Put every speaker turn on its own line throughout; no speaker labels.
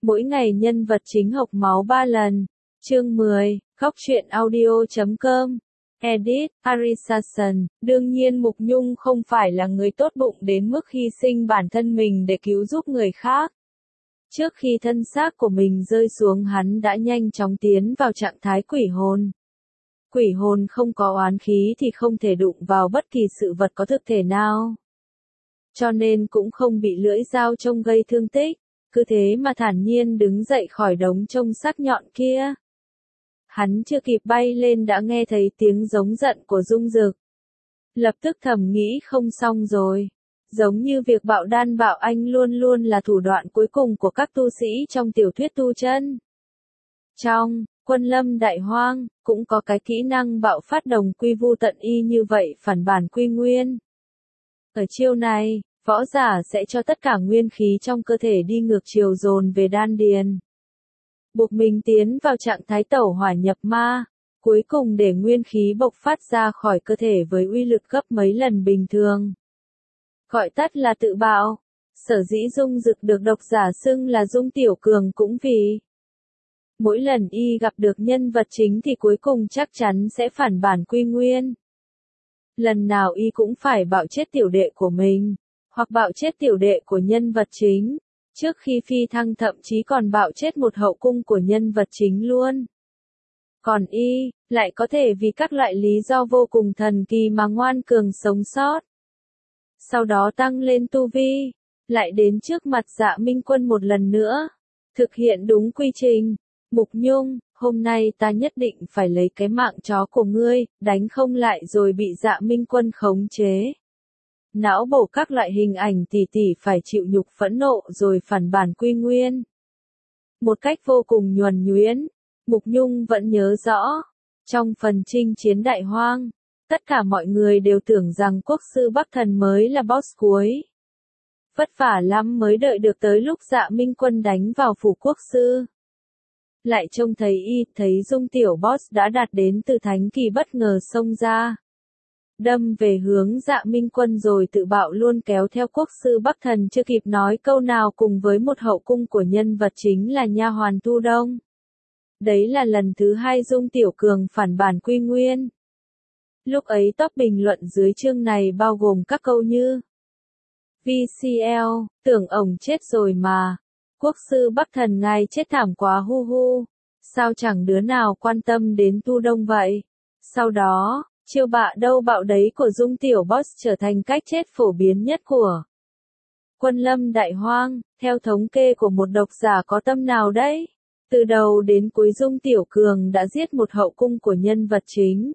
Mỗi ngày nhân vật chính hộc máu 3 lần. Chương 10, Khóc Chuyện Audio.com. Edit, Arisason. Đương nhiên Mục Nhung không phải là người tốt bụng đến mức hy sinh bản thân mình để cứu giúp người khác. Trước khi thân xác của mình rơi xuống, hắn đã nhanh chóng tiến vào trạng thái quỷ hồn. Quỷ hồn không có oán khí thì không thể đụng vào bất kỳ sự vật có thực thể nào. Cho nên cũng không bị lưỡi dao chông gây thương tích, cứ thế mà thản nhiên đứng dậy khỏi đống chông sắc nhọn kia. Hắn chưa kịp bay lên đã nghe thấy tiếng giống giận của Dung Dực. Lập tức thầm nghĩ không xong rồi. Giống như việc bạo đan bạo anh luôn luôn là thủ đoạn cuối cùng của các tu sĩ trong tiểu thuyết tu chân. Trong Quân Lâm Đại Hoang, cũng có cái kỹ năng bạo phát đồng quy vu tận y như vậy, phản bản quy nguyên. Ở chiêu này, võ giả sẽ cho tất cả nguyên khí trong cơ thể đi ngược chiều dồn về đan điền. Buộc mình tiến vào trạng thái tẩu hỏa nhập ma, cuối cùng để nguyên khí bộc phát ra khỏi cơ thể với uy lực gấp mấy lần bình thường. Gọi tắt là tự bạo. Sở dĩ Dung Dực được độc giả xưng là Dung Tiểu Cường cũng vì mỗi lần y gặp được nhân vật chính thì cuối cùng chắc chắn sẽ phản bản quy nguyên. Lần nào y cũng phải bạo chết tiểu đệ của mình, hoặc bạo chết tiểu đệ của nhân vật chính. Trước khi phi thăng thậm chí còn bạo chết một hậu cung của nhân vật chính luôn. Còn y, lại có thể vì các loại lý do vô cùng thần kỳ mà ngoan cường sống sót. Sau đó tăng lên tu vi, lại đến trước mặt Dạ Minh Quân một lần nữa. Thực hiện đúng quy trình. Mục Nhung, hôm nay ta nhất định phải lấy cái mạng chó của ngươi, đánh không lại rồi bị Dạ Minh Quân khống chế. Não bổ các loại hình ảnh tỷ tỷ phải chịu nhục phẫn nộ rồi phản bản quy nguyên. Một cách vô cùng nhuần nhuyễn, Mục Nhung vẫn nhớ rõ. Trong phần chinh chiến Đại Hoang, tất cả mọi người đều tưởng rằng Quốc sư Bắc Thần mới là boss cuối. Vất vả lắm mới đợi được tới lúc Dạ Minh Quân đánh vào phủ quốc sư. Lại trông thấy Dung tiểu boss đã đạt đến từ thánh kỳ bất ngờ xông ra. Đâm về hướng Dạ Minh Quân rồi tự bạo luôn, kéo theo quốc sư Bắc Thần chưa kịp nói câu nào cùng với một hậu cung của nhân vật chính là nha hoàn Tu Đông. Đấy là lần thứ 2 Dung Tiểu Cường phản bản quy nguyên. Lúc ấy top bình luận dưới chương này bao gồm các câu như VCL, tưởng ổng chết rồi mà. Quốc sư Bắc Thần ngài chết thảm quá hu hu. Sao chẳng đứa nào quan tâm đến Tu Đông vậy? Sau đó, chiêu bạ đâu bạo đấy của Dung Tiểu Boss trở thành cách chết phổ biến nhất của Quân Lâm Đại Hoang. Theo thống kê của một độc giả có tâm nào đấy, từ đầu đến cuối Dung Tiểu Cường đã giết một hậu cung của nhân vật chính.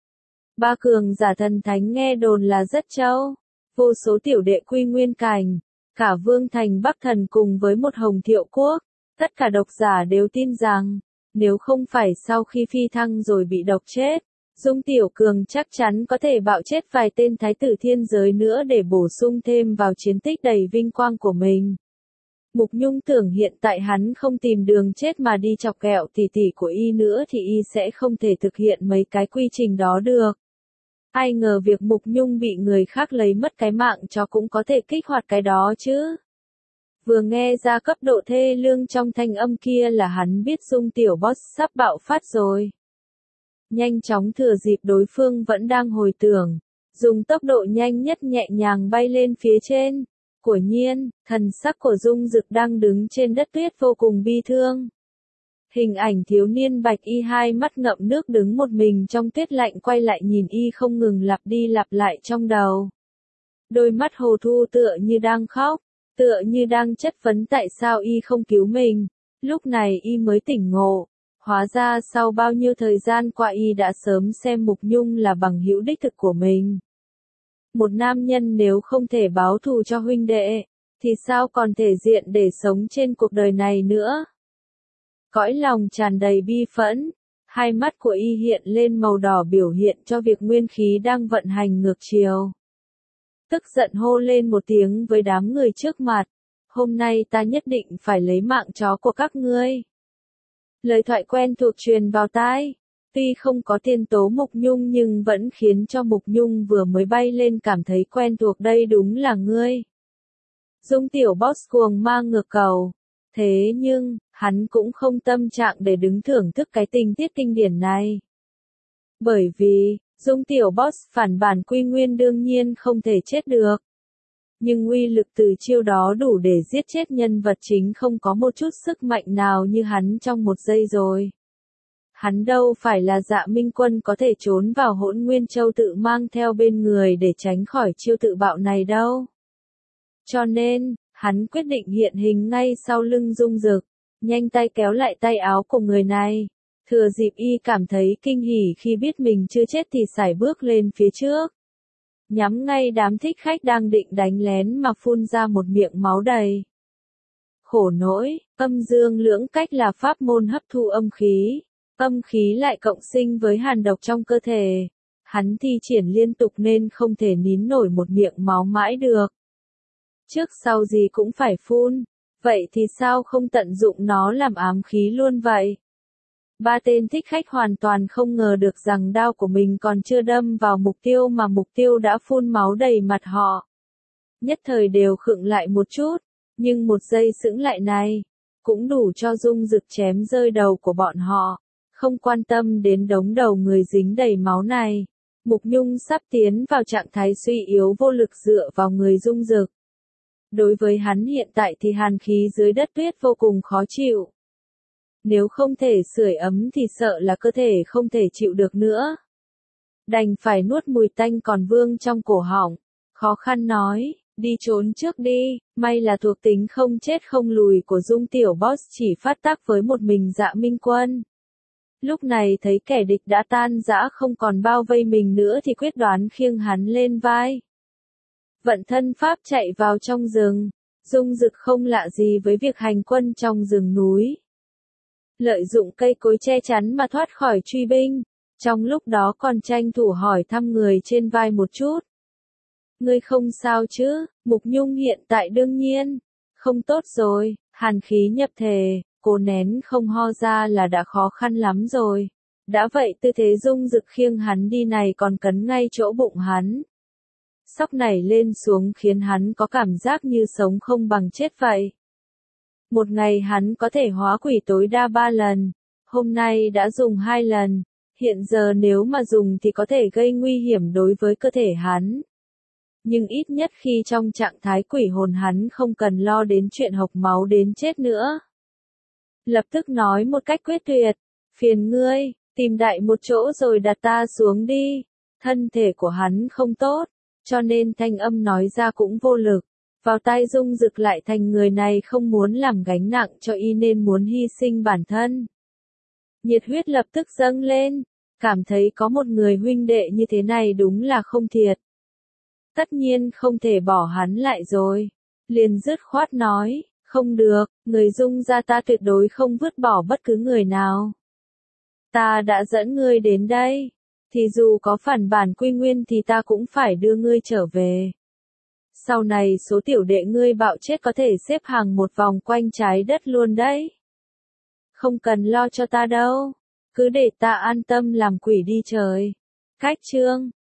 3 cường giả thần thánh nghe đồn là rất trâu. Vô số tiểu đệ quy nguyên cảnh, cả Vương Thành Bắc Thần cùng với một Hồng Thiệu Quốc, tất cả độc giả đều tin rằng, nếu không phải sau khi phi thăng rồi bị độc chết, Dung Tiểu Cường chắc chắn có thể bạo chết vài tên thái tử thiên giới nữa để bổ sung thêm vào chiến tích đầy vinh quang của mình. Mục Nhung tưởng hiện tại hắn không tìm đường chết mà đi chọc ghẹo tỷ tỷ của y nữa thì y sẽ không thể thực hiện mấy cái quy trình đó được. Ai ngờ việc Mục Nhung bị người khác lấy mất cái mạng cho cũng có thể kích hoạt cái đó chứ. Vừa nghe ra cấp độ thê lương trong thanh âm kia là hắn biết Dung Tiểu Boss sắp bạo phát rồi. Nhanh chóng thừa dịp đối phương vẫn đang hồi tưởng, dùng tốc độ nhanh nhất nhẹ nhàng bay lên phía trên. Quả nhiên, thần sắc của Dung Dực đang đứng trên đất tuyết vô cùng bi thương. Hình ảnh thiếu niên bạch y hai mắt ngậm nước đứng một mình trong tuyết lạnh quay lại nhìn y không ngừng lặp đi lặp lại trong đầu. Đôi mắt hồ thu tựa như đang khóc, tựa như đang chất vấn tại sao y không cứu mình. Lúc này y mới tỉnh ngộ. Hóa ra sau bao nhiêu thời gian qua y đã sớm xem Mục Nhung là bằng hữu đích thực của mình. Một nam nhân nếu không thể báo thù cho huynh đệ, thì sao còn thể diện để sống trên cuộc đời này nữa. Cõi lòng tràn đầy bi phẫn, hai mắt của y hiện lên màu đỏ biểu hiện cho việc nguyên khí đang vận hành ngược chiều. Tức giận hô lên một tiếng với đám người trước mặt, hôm nay ta nhất định phải lấy mạng chó của các ngươi. Lời thoại quen thuộc truyền vào tai, tuy không có tiên tố Mục Nhung nhưng vẫn khiến cho Mục Nhung vừa mới bay lên cảm thấy quen thuộc, đây đúng là ngươi. Dung Tiểu Boss cuồng ma ngược cầu. Thế nhưng, hắn cũng không tâm trạng để đứng thưởng thức cái tình tiết kinh điển này. Bởi vì, Dung tiểu boss phản bản Quy Nguyên đương nhiên không thể chết được. Nhưng uy lực từ chiêu đó đủ để giết chết nhân vật chính không có một chút sức mạnh nào như hắn trong một giây rồi. Hắn đâu phải là Dạ Minh Quân có thể trốn vào Hỗn Nguyên Châu tự mang theo bên người để tránh khỏi chiêu tự bạo này đâu. Cho nên, hắn quyết định hiện hình ngay sau lưng Dung Dực, nhanh tay kéo lại tay áo của người này. Thừa dịp y cảm thấy kinh hỉ khi biết mình chưa chết thì sải bước lên phía trước. Nhắm ngay đám thích khách đang định đánh lén mà phun ra một miệng máu đầy. Khổ nỗi, âm dương lưỡng cách là pháp môn hấp thu âm khí. Âm khí lại cộng sinh với hàn độc trong cơ thể. Hắn thi triển liên tục nên không thể nín nổi một miệng máu mãi được. Trước sau gì cũng phải phun. Vậy thì sao không tận dụng nó làm ám khí luôn vậy? Ba tên thích khách hoàn toàn không ngờ được rằng đao của mình còn chưa đâm vào mục tiêu mà mục tiêu đã phun máu đầy mặt họ. Nhất thời đều khựng lại một chút, nhưng một giây sững lại này, cũng đủ cho Dung Dực chém rơi đầu của bọn họ. Không quan tâm đến đống đầu người dính đầy máu này, Mục Nhung sắp tiến vào trạng thái suy yếu vô lực dựa vào người Dung Dực. Đối với hắn hiện tại thì hàn khí dưới đất tuyết vô cùng khó chịu. Nếu không thể sưởi ấm thì sợ là cơ thể không thể chịu được nữa. Đành phải nuốt mùi tanh còn vương trong cổ họng. Khó khăn nói, đi trốn trước đi, may là thuộc tính không chết không lùi của Dung tiểu boss chỉ phát tác với một mình Dạ Minh Quân. Lúc này thấy kẻ địch đã tan rã không còn bao vây mình nữa thì quyết đoán khiêng hắn lên vai. Vận thân pháp chạy vào trong rừng, Dung Dực không lạ gì với việc hành quân trong rừng núi. Lợi dụng cây cối che chắn mà thoát khỏi truy binh, trong lúc đó còn tranh thủ hỏi thăm người trên vai một chút. Ngươi không sao chứ? Mục Nhung hiện tại đương nhiên không tốt rồi, hàn khí nhập thể, cố nén không ho ra là đã khó khăn lắm rồi. Đã vậy tư thế Dung Dực khiêng hắn đi này còn cấn ngay chỗ bụng hắn. Sóc nảy lên xuống khiến hắn có cảm giác như sống không bằng chết vậy. Một ngày hắn có thể hóa quỷ tối đa 3 lần, hôm nay đã dùng 2 lần, hiện giờ nếu mà dùng thì có thể gây nguy hiểm đối với cơ thể hắn. Nhưng ít nhất khi trong trạng thái quỷ hồn hắn không cần lo đến chuyện hộc máu đến chết nữa. Lập tức nói một cách quyết tuyệt, phiền ngươi, tìm đại một chỗ rồi đặt ta xuống đi. Thân thể của hắn không tốt, cho nên thanh âm nói ra cũng vô lực. Vào tai Dung Dực lại thành người này không muốn làm gánh nặng cho y nên muốn hy sinh bản thân. Nhiệt huyết lập tức dâng lên, cảm thấy có một người huynh đệ như thế này đúng là không thiệt. Tất nhiên không thể bỏ hắn lại rồi. Liền dứt khoát nói, không được, người Dung gia ta tuyệt đối không vứt bỏ bất cứ người nào. Ta đã dẫn ngươi đến đây, thì dù có phản bản Quy Nguyên thì ta cũng phải đưa ngươi trở về. Sau này số tiểu đệ ngươi bạo chết có thể xếp hàng một vòng quanh trái đất luôn đấy. Không cần lo cho ta đâu, cứ để ta an tâm làm quỷ đi trời. Cách chương